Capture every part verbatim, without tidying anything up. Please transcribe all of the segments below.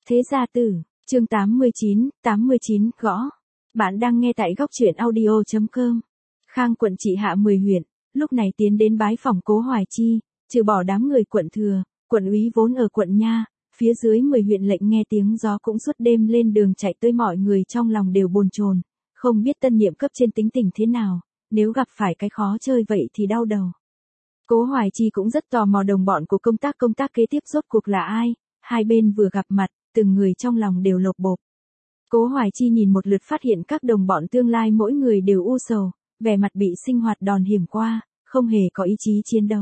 Thế gia tử, chương tám mươi chín, tám mươi chín, gõ. Bạn đang nghe tại góc truyện audio chấm com. Khang quận trị hạ mười huyện, lúc này tiến đến bái phỏng Cố Hoài Chi, trừ bỏ đám người quận thừa, quận úy vốn ở quận Nha, phía dưới mười huyện lệnh nghe tiếng gió cũng suốt đêm lên đường chạy tới, mọi người trong lòng đều bồn chồn, không biết tân nhiệm cấp trên tính tình thế nào, nếu gặp phải cái khó chơi vậy thì đau đầu. Cố Hoài Chi cũng rất tò mò đồng bọn của công tác công tác kế tiếp rốt cuộc là ai, hai bên vừa gặp mặt, từng người trong lòng đều lột bột. Cố Hoài Chi nhìn một lượt phát hiện các đồng bọn tương lai mỗi người đều u sầu, vẻ mặt bị sinh hoạt đòn hiểm qua, không hề có ý chí chiến đấu.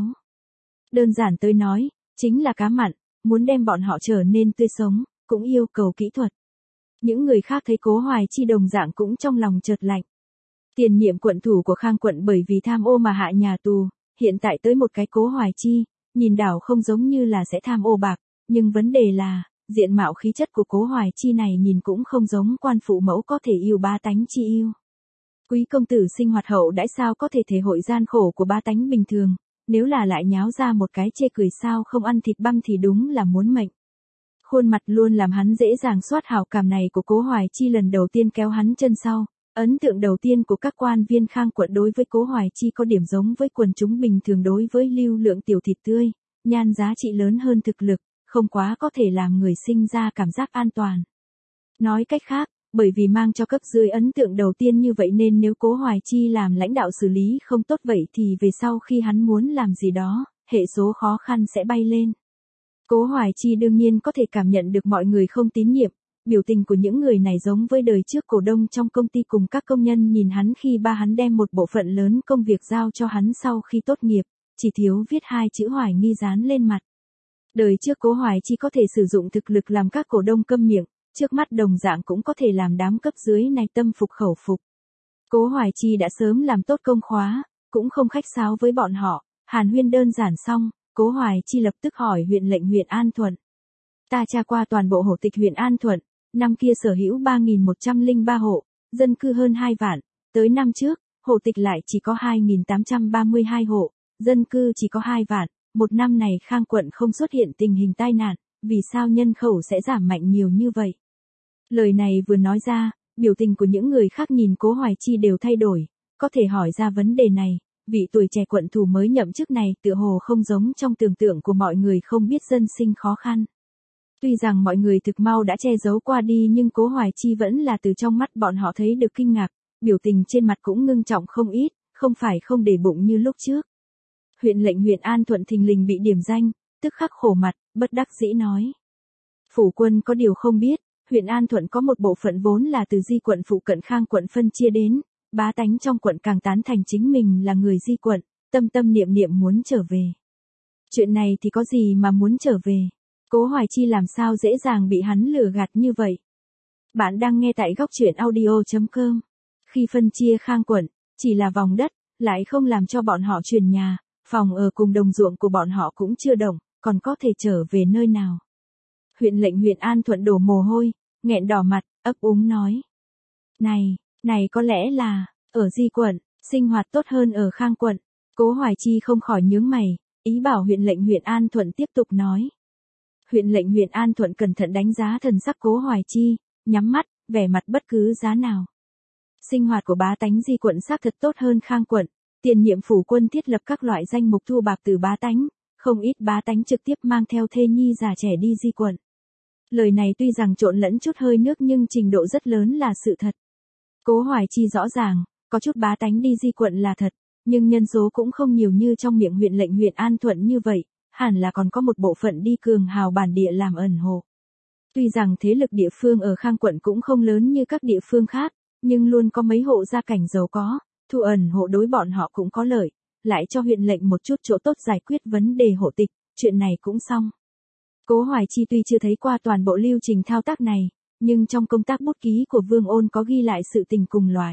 Đơn giản tới nói, chính là cá mặn, muốn đem bọn họ trở nên tươi sống, cũng yêu cầu kỹ thuật. Những người khác thấy Cố Hoài Chi đồng dạng cũng trong lòng chợt lạnh. Tiền nhiệm quận thủ của Khang quận bởi vì tham ô mà hạ nhà tù, hiện tại tới một cái Cố Hoài Chi, nhìn đảo không giống như là sẽ tham ô bạc, nhưng vấn đề là, diện mạo khí chất của Cố Hoài Chi này nhìn cũng không giống quan phụ mẫu có thể yêu bá tánh chi yêu. Quý công tử sinh hoạt hậu đãi sao có thể thể hội gian khổ của bá tánh bình thường, nếu là lại nháo ra một cái chê cười sao không ăn thịt băm thì đúng là muốn mệnh. Khuôn mặt luôn làm hắn dễ dàng soát hảo cảm này của Cố Hoài Chi lần đầu tiên kéo hắn chân sau. Ấn tượng đầu tiên của các quan viên Khang quận đối với Cố Hoài Chi có điểm giống với quần chúng bình thường đối với lưu lượng tiểu thịt tươi, nhan giá trị lớn hơn thực lực, không quá có thể làm người sinh ra cảm giác an toàn. Nói cách khác, bởi vì mang cho cấp dưới ấn tượng đầu tiên như vậy nên nếu Cố Hoài Chi làm lãnh đạo xử lý không tốt vậy thì về sau khi hắn muốn làm gì đó, hệ số khó khăn sẽ bay lên. Cố Hoài Chi đương nhiên có thể cảm nhận được mọi người không tín nhiệm. Biểu tình của những người này giống với đời trước cổ đông trong công ty cùng các công nhân nhìn hắn khi ba hắn đem một bộ phận lớn công việc giao cho hắn sau khi tốt nghiệp, chỉ thiếu viết hai chữ hoài nghi dán lên mặt. Đời trước Cố Hoài Chi có thể sử dụng thực lực làm các cổ đông câm miệng, trước mắt đồng dạng cũng có thể làm đám cấp dưới này tâm phục khẩu phục. Cố Hoài Chi đã sớm làm tốt công khóa, cũng không khách sáo với bọn họ, hàn huyên đơn giản xong, Cố Hoài Chi lập tức hỏi huyện lệnh huyện An Thuận. Ta tra qua toàn bộ hộ tịch huyện An Thuận. Năm kia sở hữu ba nghìn một trăm lẻ ba hộ, dân cư hơn hai vạn, tới năm trước, hộ tịch lại chỉ có hai nghìn tám trăm ba mươi hai hộ, dân cư chỉ có hai vạn, một năm này Khang quận không xuất hiện tình hình tai nạn, vì sao nhân khẩu sẽ giảm mạnh nhiều như vậy? Lời này vừa nói ra, biểu tình của những người khác nhìn Cố Hoài Chi đều thay đổi, có thể hỏi ra vấn đề này, vị tuổi trẻ quận thủ mới nhậm chức này tựa hồ không giống trong tưởng tượng của mọi người không biết dân sinh khó khăn. Tuy rằng mọi người thực mau đã che giấu qua đi nhưng Cố Hoài Chi vẫn là từ trong mắt bọn họ thấy được kinh ngạc, biểu tình trên mặt cũng ngưng trọng không ít, không phải không để bụng như lúc trước. Huyện lệnh huyện An Thuận thình lình bị điểm danh, tức khắc khổ mặt, bất đắc dĩ nói. Phủ quân có điều không biết, huyện An Thuận có một bộ phận vốn là từ Di quận phụ cận Khang quận phân chia đến, bá tánh trong quận càng tán thành chính mình là người Di quận, tâm tâm niệm niệm muốn trở về. Chuyện này thì có gì mà muốn trở về? Cố Hoài Chi làm sao dễ dàng bị hắn lừa gạt như vậy? Bạn đang nghe tại góc truyện audio chấm com. Khi phân chia Khang quận, chỉ là vòng đất, lại không làm cho bọn họ chuyển nhà, phòng ở cùng đồng ruộng của bọn họ cũng chưa động, còn có thể trở về nơi nào? Huyện lệnh huyện An Thuận đổ mồ hôi, nghẹn đỏ mặt, ấp úng nói. Này, này có lẽ là, ở Di quận, sinh hoạt tốt hơn ở Khang quận. Cố Hoài Chi không khỏi nhướng mày, ý bảo huyện lệnh huyện An Thuận tiếp tục nói. Huyện lệnh huyện An Thuận cẩn thận đánh giá thần sắc Cố Hoài Chi, nhắm mắt, vẻ mặt bất cứ giá nào. Sinh hoạt của bá tánh Di quận xác thật tốt hơn Khang quận, tiền nhiệm phủ quân thiết lập các loại danh mục thu bạc từ bá tánh, không ít bá tánh trực tiếp mang theo thê nhi già trẻ đi Di quận. Lời này tuy rằng trộn lẫn chút hơi nước nhưng trình độ rất lớn là sự thật. Cố Hoài Chi rõ ràng, có chút bá tánh đi Di quận là thật, nhưng nhân số cũng không nhiều như trong miệng huyện lệnh huyện An Thuận như vậy. Hẳn là còn có một bộ phận đi cường hào bản địa làm ẩn hộ. Tuy rằng thế lực địa phương ở Khang quận cũng không lớn như các địa phương khác, nhưng luôn có mấy hộ gia cảnh giàu có, thu ẩn hộ đối bọn họ cũng có lợi, lại cho huyện lệnh một chút chỗ tốt giải quyết vấn đề hộ tịch, chuyện này cũng xong. Cố Hoài Chi tuy chưa thấy qua toàn bộ lưu trình thao tác này, nhưng trong công tác bút ký của Vương Ôn có ghi lại sự tình cùng loại.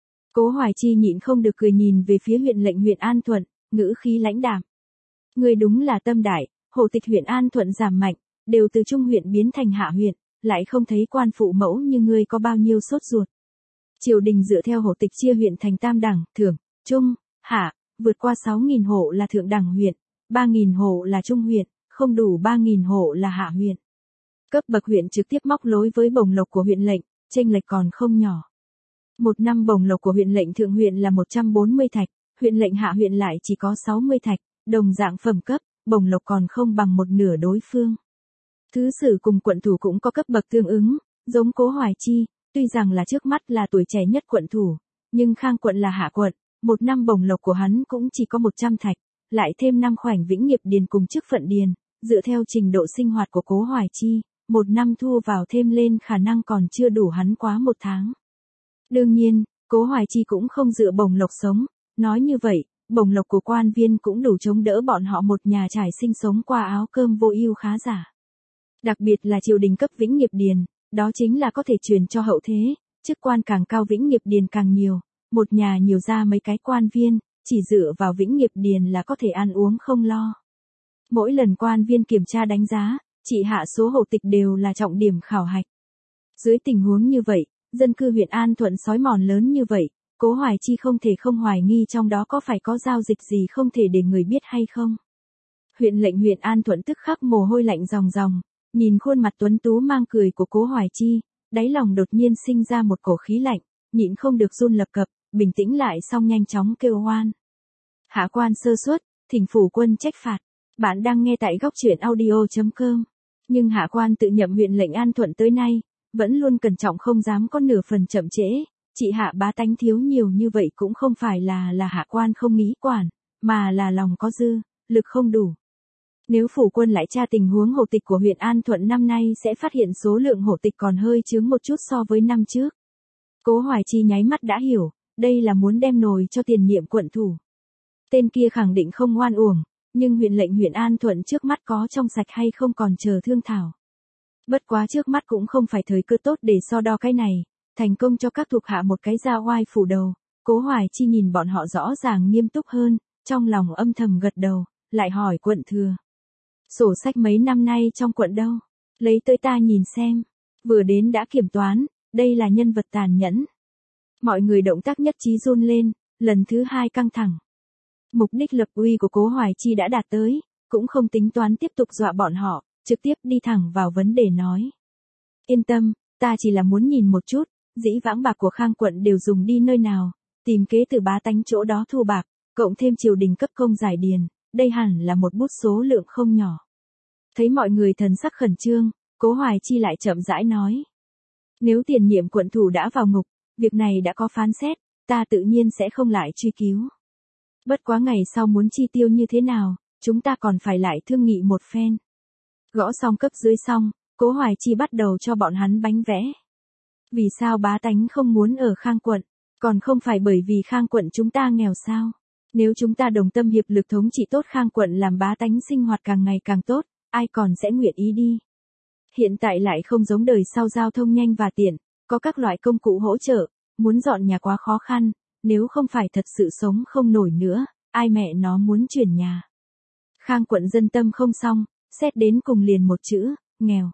Cố Hoài Chi nhịn không được cười nhìn về phía huyện lệnh huyện An Thuận, ngữ khí lãnh đạm. Người đúng là tâm đại, hộ tịch huyện An Thuận giảm mạnh, đều từ trung huyện biến thành hạ huyện, lại không thấy quan phụ mẫu như ngươi có bao nhiêu sốt ruột. Triều đình dựa theo hộ tịch chia huyện thành tam đẳng, thượng, trung, hạ, vượt qua sáu nghìn hộ là thượng đẳng huyện, ba nghìn hộ là trung huyện, không đủ ba nghìn hộ là hạ huyện. Cấp bậc huyện trực tiếp móc nối với bổng lộc của huyện lệnh, chênh lệch còn không nhỏ. Một năm bổng lộc của huyện lệnh thượng huyện là một trăm bốn mươi thạch, huyện lệnh hạ huyện lại chỉ có sáu mươi thạch, đồng dạng phẩm cấp, bổng lộc còn không bằng một nửa đối phương. Thứ sử cùng quận thủ cũng có cấp bậc tương ứng, giống Cố Hoài Chi, tuy rằng là trước mắt là tuổi trẻ nhất quận thủ, nhưng Khang quận là hạ quận, một năm bổng lộc của hắn cũng chỉ có một trăm thạch, lại thêm năm khoảnh vĩnh nghiệp điền cùng chức phận điền, dựa theo trình độ sinh hoạt của Cố Hoài Chi, một năm thu vào thêm lên khả năng còn chưa đủ hắn quá một tháng. Đương nhiên, Cố Hoài Chi cũng không dựa bổng lộc sống, nói như vậy, bổng lộc của quan viên cũng đủ chống đỡ bọn họ một nhà trải sinh sống qua áo cơm vô ưu khá giả. Đặc biệt là triều đình cấp vĩnh nghiệp điền, đó chính là có thể truyền cho hậu thế, chức quan càng cao vĩnh nghiệp điền càng nhiều, một nhà nhiều ra mấy cái quan viên, chỉ dựa vào vĩnh nghiệp điền là có thể ăn uống không lo. Mỗi lần quan viên kiểm tra đánh giá, trị hạ số hộ tịch đều là trọng điểm khảo hạch. Dưới tình huống như vậy, dân cư huyện An Thuận xói mòn lớn như vậy, Cố Hoài Chi không thể không hoài nghi trong đó có phải có giao dịch gì không thể để người biết hay không. Huyện lệnh huyện An Thuận tức khắc mồ hôi lạnh ròng ròng, nhìn khuôn mặt tuấn tú mang cười của Cố Hoài Chi, đáy lòng đột nhiên sinh ra một cổ khí lạnh, nhịn không được run lập cập, bình tĩnh lại xong nhanh chóng kêu oan. Hạ quan sơ suất, thỉnh phủ quân trách phạt. Bạn đang nghe tại góc truyện audio chấm com. Nhưng hạ quan tự nhậm huyện lệnh An Thuận tới nay, vẫn luôn cẩn trọng không dám có nửa phần chậm trễ, trị hạ bá tánh thiếu nhiều như vậy cũng không phải là là hạ quan không nghĩ quản, mà là lòng có dư, lực không đủ. Nếu phủ quân lại tra tình huống hộ tịch của huyện An Thuận năm nay sẽ phát hiện số lượng hộ tịch còn hơi chướng một chút so với năm trước. Cố Hoài Chi nháy mắt đã hiểu, đây là muốn đem nồi cho tiền nhiệm quận thủ. Tên kia khẳng định không ngoan uổng, nhưng huyện lệnh huyện An Thuận trước mắt có trong sạch hay không còn chờ thương thảo. Bất quá trước mắt cũng không phải thời cơ tốt để so đo cái này, thành công cho các thuộc hạ một cái ra oai phủ đầu. Cố Hoài Chi nhìn bọn họ rõ ràng nghiêm túc hơn, trong lòng âm thầm gật đầu, lại hỏi quận thừa. Sổ sách mấy năm nay trong quận đâu? Lấy tới ta nhìn xem. Vừa đến đã kiểm toán, đây là nhân vật tàn nhẫn. Mọi người động tác nhất trí run lên, lần thứ hai căng thẳng. Mục đích lập uy của Cố Hoài Chi đã đạt tới, cũng không tính toán tiếp tục dọa bọn họ, trực tiếp đi thẳng vào vấn đề nói. Yên tâm, ta chỉ là muốn nhìn một chút, dĩ vãng bạc của Khang quận đều dùng đi nơi nào, tìm kế từ bá tánh chỗ đó thu bạc, cộng thêm triều đình cấp công giải điền, đây hẳn là một bút số lượng không nhỏ. Thấy mọi người thần sắc khẩn trương, Cố Hoài Chi lại chậm rãi nói. Nếu tiền nhiệm quận thủ đã vào ngục, việc này đã có phán xét, ta tự nhiên sẽ không lại truy cứu. Bất quá ngày sau muốn chi tiêu như thế nào, chúng ta còn phải lại thương nghị một phen. Gõ xong cấp dưới xong, Cố Hoài Chi bắt đầu cho bọn hắn bánh vẽ. Vì sao bá tánh không muốn ở Khang quận, còn không phải bởi vì Khang quận chúng ta nghèo sao? Nếu chúng ta đồng tâm hiệp lực thống trị tốt Khang quận làm bá tánh sinh hoạt càng ngày càng tốt, ai còn sẽ nguyện ý đi. Hiện tại lại không giống đời sau giao thông nhanh và tiện, có các loại công cụ hỗ trợ, muốn dọn nhà quá khó khăn, nếu không phải thật sự sống không nổi nữa, ai mẹ nó muốn chuyển nhà. Khang quận dân tâm không xong, xét đến cùng liền một chữ, nghèo.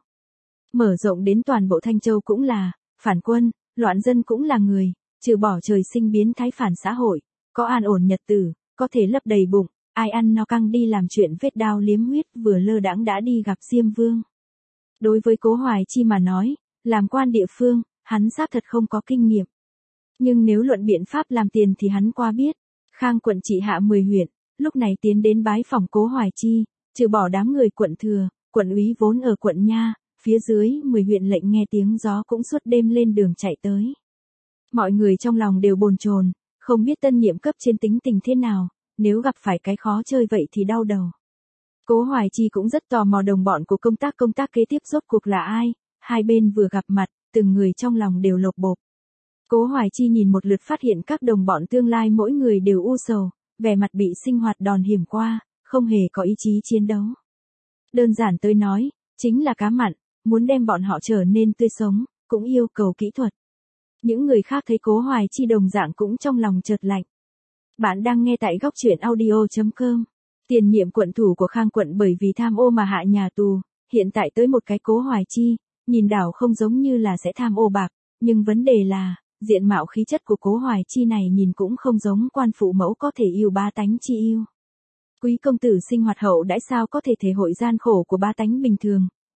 Mở rộng đến toàn bộ Thanh Châu cũng là, phản quân, loạn dân cũng là người, trừ bỏ trời sinh biến thái phản xã hội, có an ổn nhật tử, có thể lấp đầy bụng, ai ăn no căng đi làm chuyện vết đao liếm huyết vừa lơ đãng đã đi gặp Diêm Vương. Đối với Cố Hoài Chi mà nói, làm quan địa phương, hắn xác thật không có kinh nghiệm. Nhưng nếu luận biện pháp làm tiền thì hắn qua biết. Khang quận trị hạ mười huyện, lúc này tiến đến bái phòng Cố Hoài Chi, trừ bỏ đám người quận thừa, quận úy vốn ở quận Nha, phía dưới mười huyện lệnh nghe tiếng gió cũng suốt đêm lên đường chạy tới. Mọi người trong lòng đều bồn chồn, không biết tân nhiệm cấp trên tính tình thế nào, nếu gặp phải cái khó chơi vậy thì đau đầu. Cố Hoài Chi cũng rất tò mò đồng bọn của công tác công tác kế tiếp rốt cuộc là ai, hai bên vừa gặp mặt, từng người trong lòng đều lột bột. Cố Hoài Chi nhìn một lượt phát hiện các đồng bọn tương lai mỗi người đều u sầu, vẻ mặt bị sinh hoạt đòn hiểm qua, không hề có ý chí chiến đấu. Đơn giản tôi nói, chính là cá mặn, muốn đem bọn họ trở nên tươi sống, cũng yêu cầu kỹ thuật. Những người khác thấy Cố Hoài Chi đồng dạng cũng trong lòng chợt lạnh. Bạn đang nghe tại góc truyện audio chấm com. Tiền nhiệm quận thủ của Khang quận bởi vì tham ô mà hạ nhà tù, hiện tại tới một cái Cố Hoài Chi, nhìn đảo không giống như là sẽ tham ô bạc, nhưng vấn đề là, diện mạo khí chất của Cố Hoài Chi này nhìn cũng không giống quan phụ mẫu có thể yêu bá tánh chi yêu. Quý công tử sinh hoạt hậu đãi sao có thể thể hội gian khổ của bá tánh bình thường,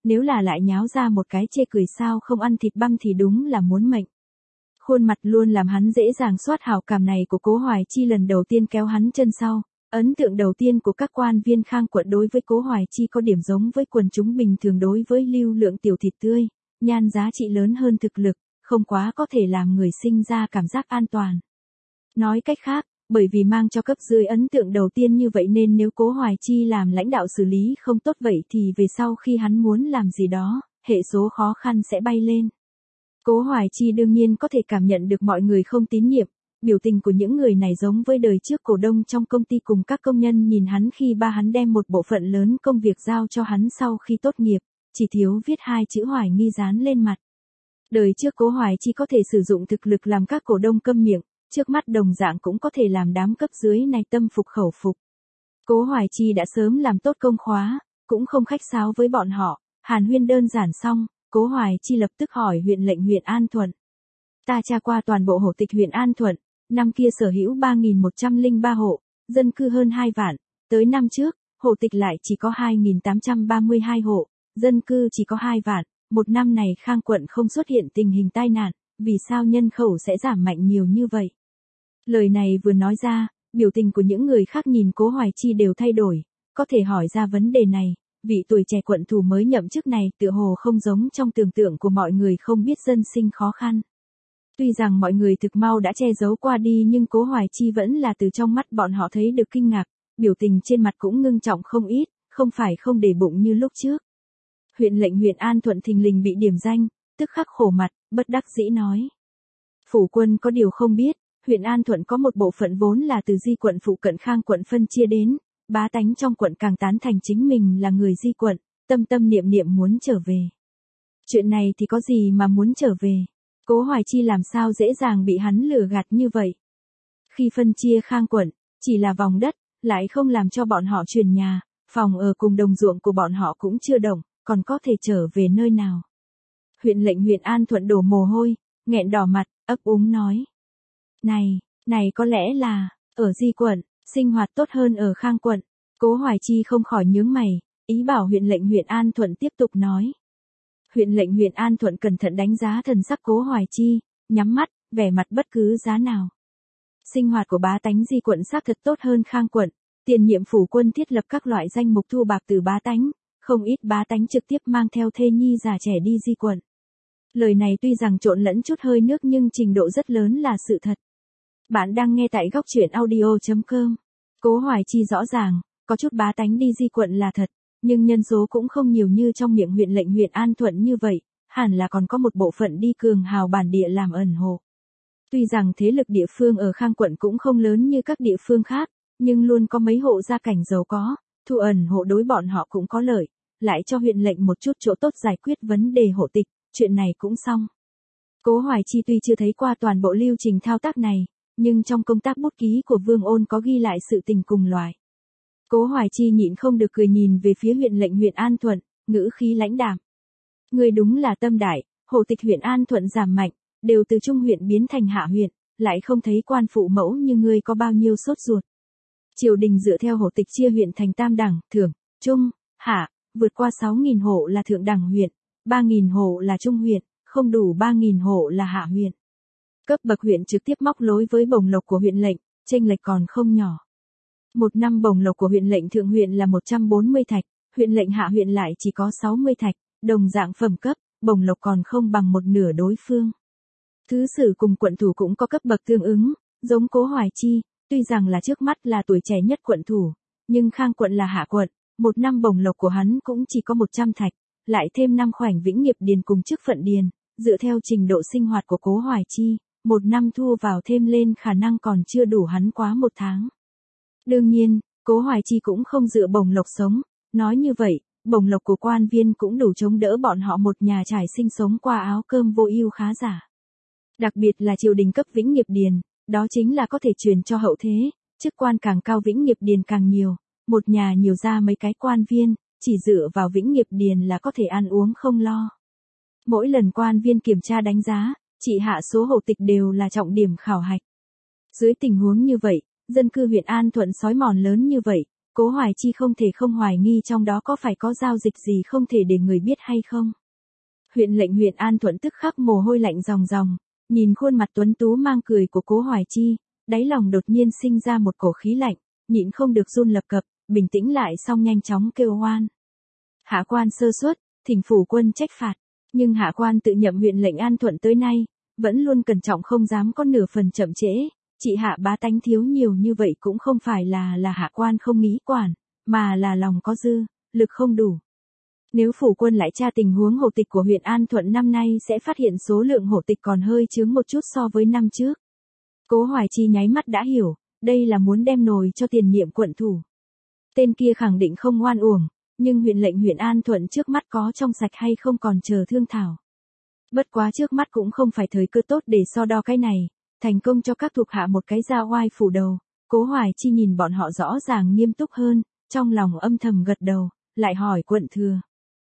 nếu là lại nháo ra một cái chê cười sao không ăn thịt băm thì đúng là muốn mệnh. Khuôn mặt luôn làm hắn dễ dàng soát hảo cảm này của Cố Hoài Chi lần đầu tiên kéo hắn chân sau. Ấn tượng đầu tiên của các quan viên Khang quận đối với Cố Hoài Chi có điểm giống với quần chúng bình thường đối với lưu lượng tiểu thịt tươi, nhan giá trị lớn hơn thực lực, không quá có thể làm người sinh ra cảm giác an toàn. Nói cách khác, bởi vì mang cho cấp dưới ấn tượng đầu tiên như vậy nên nếu Cố Hoài Chi làm lãnh đạo xử lý không tốt vậy thì về sau khi hắn muốn làm gì đó, hệ số khó khăn sẽ bay lên. Cố Hoài Chi đương nhiên có thể cảm nhận được mọi người không tín nhiệm, biểu tình của những người này giống với đời trước cổ đông trong công ty cùng các công nhân nhìn hắn khi ba hắn đem một bộ phận lớn công việc giao cho hắn sau khi tốt nghiệp, chỉ thiếu viết hai chữ hoài nghi dán lên mặt. Đời trước Cố Hoài Chi có thể sử dụng thực lực làm các cổ đông câm miệng, trước mắt đồng dạng cũng có thể làm đám cấp dưới này tâm phục khẩu phục. Cố Hoài Chi đã sớm làm tốt công khóa, cũng không khách sáo với bọn họ, hàn huyên đơn giản xong, Cố Hoài Chi lập tức hỏi huyện lệnh huyện An Thuận. Ta tra qua toàn bộ hộ tịch huyện An Thuận, năm kia sở hữu ba nghìn một trăm lẻ ba hộ, dân cư hơn hai vạn, tới năm trước, hộ tịch lại chỉ có hai nghìn tám trăm ba mươi hai hộ, dân cư chỉ có hai vạn, một năm này Khang quận không xuất hiện tình hình tai nạn, vì sao nhân khẩu sẽ giảm mạnh nhiều như vậy? Lời này vừa nói ra, biểu tình của những người khác nhìn Cố Hoài Chi đều thay đổi, có thể hỏi ra vấn đề này, vị tuổi trẻ quận thủ mới nhậm chức này tựa hồ không giống trong tưởng tượng của mọi người không biết dân sinh khó khăn. Tuy rằng mọi người thực mau đã che giấu qua đi nhưng Cố Hoài Chi vẫn là từ trong mắt bọn họ thấy được kinh ngạc, biểu tình trên mặt cũng ngưng trọng không ít, không phải không để bụng như lúc trước. Huyện lệnh huyện An Thuận thình lình bị điểm danh, tức khắc khổ mặt, bất đắc dĩ nói. Phủ quân có điều không biết, huyện An Thuận có một bộ phận vốn là từ Di quận phụ cận Khang quận phân chia đến, bá tánh trong quận càng tán thành chính mình là người Di quận, tâm tâm niệm niệm muốn trở về. Chuyện này thì có gì mà muốn trở về? Cố Hoài Chi làm sao dễ dàng bị hắn lừa gạt như vậy? Khi phân chia Khang quận, chỉ là vòng đất, lại không làm cho bọn họ chuyển nhà, phòng ở cùng đồng ruộng của bọn họ cũng chưa động, còn có thể trở về nơi nào? Huyện lệnh huyện An Thuận đổ mồ hôi, nghẹn đỏ mặt, ấp úng nói. Này, này có lẽ là, ở Di quận, sinh hoạt tốt hơn ở Khang quận. Cố Hoài Chi không khỏi nhướng mày, ý bảo huyện lệnh huyện An Thuận tiếp tục nói. Huyện lệnh huyện An Thuận cẩn thận đánh giá thần sắc Cố Hoài Chi, nhắm mắt, vẻ mặt bất cứ giá nào. Sinh hoạt của bá tánh Di quận xác thật tốt hơn Khang quận, tiền nhiệm phủ quân thiết lập các loại danh mục thu bạc từ bá tánh, không ít bá tánh trực tiếp mang theo thê nhi già trẻ đi Di quận. Lời này tuy rằng trộn lẫn chút hơi nước nhưng trình độ rất lớn là sự thật. Bạn đang nghe tại góc truyện audio chấm com. Cố Hoài Chi rõ ràng, có chút bá tánh đi Di quận là thật, nhưng nhân số cũng không nhiều như trong miệng huyện lệnh huyện An Thuận như vậy, hẳn là còn có một bộ phận đi cường hào bản địa làm ẩn hộ. Tuy rằng thế lực địa phương ở Khang quận cũng không lớn như các địa phương khác, nhưng luôn có mấy hộ gia cảnh giàu có, thu ẩn hộ đối bọn họ cũng có lợi, lại cho huyện lệnh một chút chỗ tốt giải quyết vấn đề hộ tịch, chuyện này cũng xong. Cố Hoài Chi tuy chưa thấy qua toàn bộ lưu trình thao tác này, nhưng trong công tác bút ký của Vương Ôn có ghi lại sự tình cùng loại. Cố Hoài Chi nhịn không được cười nhìn về phía huyện lệnh huyện An Thuận, ngữ khí lãnh đạm. Người đúng là tâm đại, hộ tịch huyện An Thuận giảm mạnh, đều từ trung huyện biến thành hạ huyện, lại không thấy quan phụ mẫu như ngươi có bao nhiêu sốt ruột. Triều đình dựa theo hộ tịch chia huyện thành tam đẳng, thưởng, trung, hạ, vượt qua sáu nghìn hộ là thượng đẳng huyện, ba nghìn hộ là trung huyện, không đủ ba nghìn hộ là hạ huyện. Cấp bậc huyện trực tiếp móc lối với bổng lộc của huyện lệnh, chênh lệch còn không nhỏ. Một năm bổng lộc của huyện lệnh thượng huyện là một trăm bốn mươi thạch, huyện lệnh hạ huyện lại chỉ có sáu mươi thạch, đồng dạng phẩm cấp, bổng lộc còn không bằng một nửa đối phương. Thứ sử cùng quận thủ cũng có cấp bậc tương ứng, giống Cố Hoài Chi, tuy rằng là trước mắt là tuổi trẻ nhất quận thủ, nhưng Khang quận là hạ quận, một năm bổng lộc của hắn cũng chỉ có một trăm thạch, lại thêm năm khoảnh vĩnh nghiệp điền cùng chức phận điền, dựa theo trình độ sinh hoạt của Cố Hoài Chi, một năm thu vào thêm lên khả năng còn chưa đủ hắn quá một tháng. Đương nhiên, Cố Hoài Chi cũng không dựa bổng lộc sống, nói như vậy, bổng lộc của quan viên cũng đủ chống đỡ bọn họ một nhà trải sinh sống qua áo cơm vô ưu khá giả. Đặc biệt là triều đình cấp vĩnh nghiệp điền, đó chính là có thể truyền cho hậu thế, chức quan càng cao vĩnh nghiệp điền càng nhiều, một nhà nhiều ra mấy cái quan viên, chỉ dựa vào vĩnh nghiệp điền là có thể ăn uống không lo. Mỗi lần quan viên kiểm tra đánh giá, trị hạ số hộ tịch đều là trọng điểm khảo hạch. Dưới tình huống như vậy, dân cư huyện An Thuận xói mòn lớn như vậy, Cố Hoài Chi không thể không hoài nghi trong đó có phải có giao dịch gì không thể để người biết hay không. Huyện lệnh huyện An Thuận tức khắc mồ hôi lạnh ròng ròng, nhìn khuôn mặt tuấn tú mang cười của Cố Hoài Chi, đáy lòng đột nhiên sinh ra một cổ khí lạnh, nhịn không được run lập cập, bình tĩnh lại xong nhanh chóng kêu oan. Hạ quan sơ suất, thỉnh phủ quân trách phạt, nhưng hạ quan tự nhậm huyện lệnh An Thuận tới nay, vẫn luôn cẩn trọng không dám có nửa phần chậm trễ, chị hạ bá tánh thiếu nhiều như vậy cũng không phải là là hạ quan không nghĩ quản, mà là lòng có dư, lực không đủ. Nếu phủ quân lại tra tình huống hộ tịch của huyện An Thuận năm nay sẽ phát hiện số lượng hộ tịch còn hơi chướng một chút so với năm trước. Cố Hoài Chi nháy mắt đã hiểu, đây là muốn đem nồi cho tiền nhiệm quận thủ. Tên kia khẳng định không oan uổng, nhưng huyện lệnh huyện An Thuận trước mắt có trong sạch hay không còn chờ thương thảo. Bất quá trước mắt cũng không phải thời cơ tốt để so đo cái này, thành công cho các thuộc hạ một cái ra oai phủ đầu. Cố Hoài Chi nhìn bọn họ rõ ràng nghiêm túc hơn, trong lòng âm thầm gật đầu, lại hỏi quận thừa.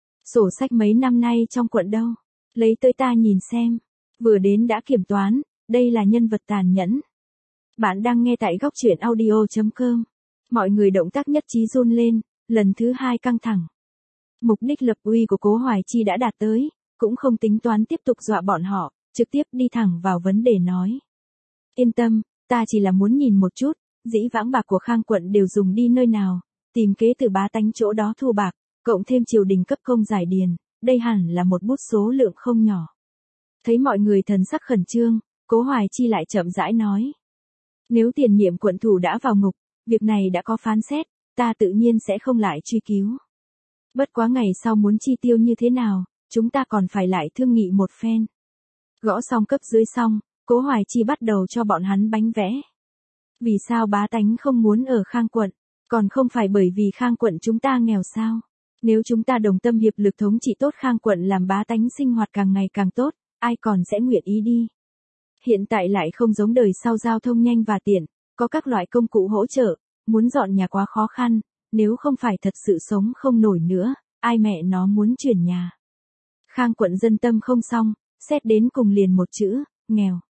Sổ sách mấy năm nay trong quận đâu? Lấy tới ta nhìn xem. Vừa đến đã kiểm toán, đây là nhân vật tàn nhẫn. Bạn đang nghe tại góc truyện audio chấm com. Mọi người động tác nhất trí run lên, lần thứ hai căng thẳng. Mục đích lập uy của Cố Hoài Chi đã đạt tới, cũng không tính toán tiếp tục dọa bọn họ, trực tiếp đi thẳng vào vấn đề nói. Yên tâm, ta chỉ là muốn nhìn một chút, dĩ vãng bạc của Khang quận đều dùng đi nơi nào, tìm kế từ bá tánh chỗ đó thu bạc, cộng thêm triều đình cấp công giải điền, đây hẳn là một bút số lượng không nhỏ. Thấy mọi người thần sắc khẩn trương, Cố Hoài Chi lại chậm rãi nói. Nếu tiền nhiệm quận thủ đã vào ngục, việc này đã có phán xét, ta tự nhiên sẽ không lại truy cứu. Bất quá ngày sau muốn chi tiêu như thế nào, chúng ta còn phải lại thương nghị một phen. Gõ xong cấp dưới xong, Cố Hoài Chi bắt đầu cho bọn hắn bánh vẽ. Vì sao bá tánh không muốn ở Khang quận, còn không phải bởi vì Khang quận chúng ta nghèo sao? Nếu chúng ta đồng tâm hiệp lực thống trị tốt Khang quận làm bá tánh sinh hoạt càng ngày càng tốt, ai còn sẽ nguyện ý đi. Hiện tại lại không giống đời sau giao thông nhanh và tiện, có các loại công cụ hỗ trợ, muốn dọn nhà quá khó khăn, nếu không phải thật sự sống không nổi nữa, ai mẹ nó muốn chuyển nhà. Khang quận dân tâm không xong, xét đến cùng liền một chữ, nghèo.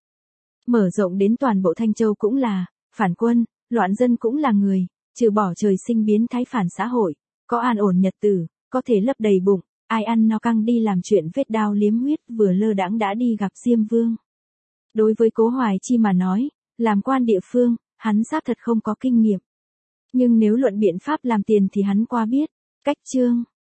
Mở rộng đến toàn bộ Thanh Châu cũng là, phản quân, loạn dân cũng là người, trừ bỏ trời sinh biến thái phản xã hội, có an ổn nhật tử, có thể lấp đầy bụng, ai ăn no căng đi làm chuyện vết đao liếm huyết vừa lơ đãng đã đi gặp Diêm Vương. Đối với Cố Hoài Chi mà nói, làm quan địa phương, hắn xác thật không có kinh nghiệm. Nhưng nếu luận biện pháp làm tiền thì hắn qua biết, cách chương.